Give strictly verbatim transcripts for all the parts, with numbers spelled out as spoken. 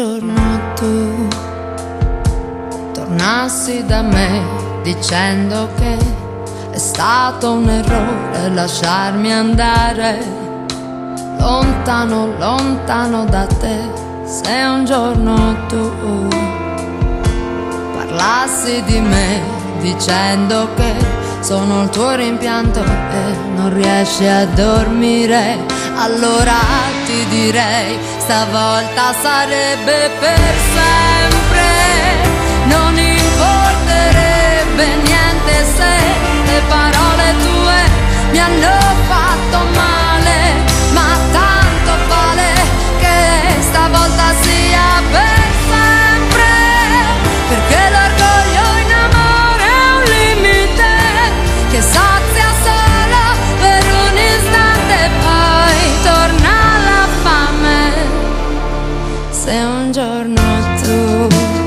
giorno tu tornassi da me dicendo che è stato un errore lasciarmi andare lontano, lontano da te, se un giorno tu parlassi di me dicendo che sono il tuo rimpianto e non riesci a dormire, allora ti direi stavolta sarebbe per sempre, non importerebbe niente se le parole tue mi hanno fatto male, ma tanto vale che stavolta sia per sempre, perché l'orgoglio in amore è un limite che sazia solo per un istante, poi torna la fame. Se un giorno tu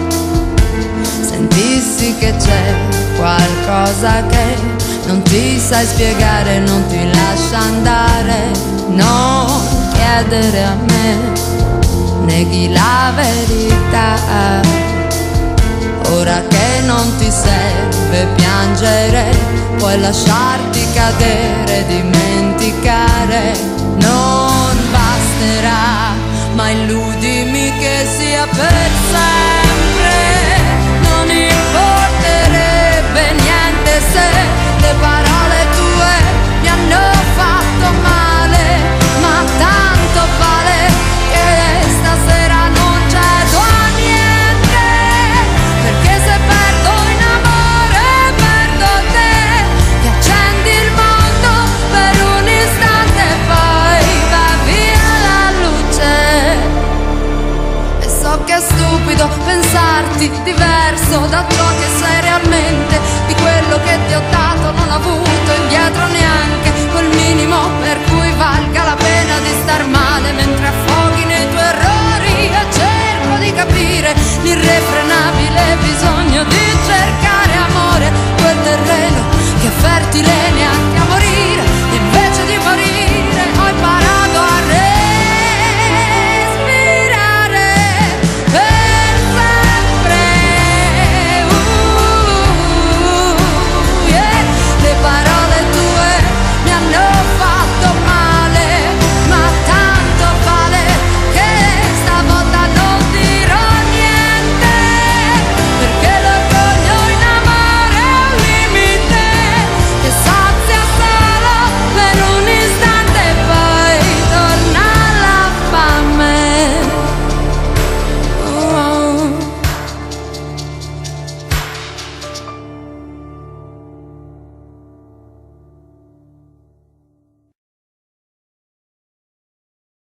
sentissi che c'è qualcosa che non ti sai spiegare, non ti lascia andare, non chiedere a me, neghi la verità. Ora che non ti serve piangere, puoi lasciarti cadere, dimenticare, non basterà, ma illudimi che sia per sempre, non importerebbe niente se le parole tue mi hanno fatto male, ma tanto vale che stasera non cedo a niente, perché se perdo in amore perdo te, che accendi il mondo per un istante e poi va via la luce. E so che è stupido pensarti diverso da ciò che sei realmente, di quello che ti ho dato non ho avuto indietro neanche quel minimo per cui valga la pena di star male mentre affoghi nei tuoi errori.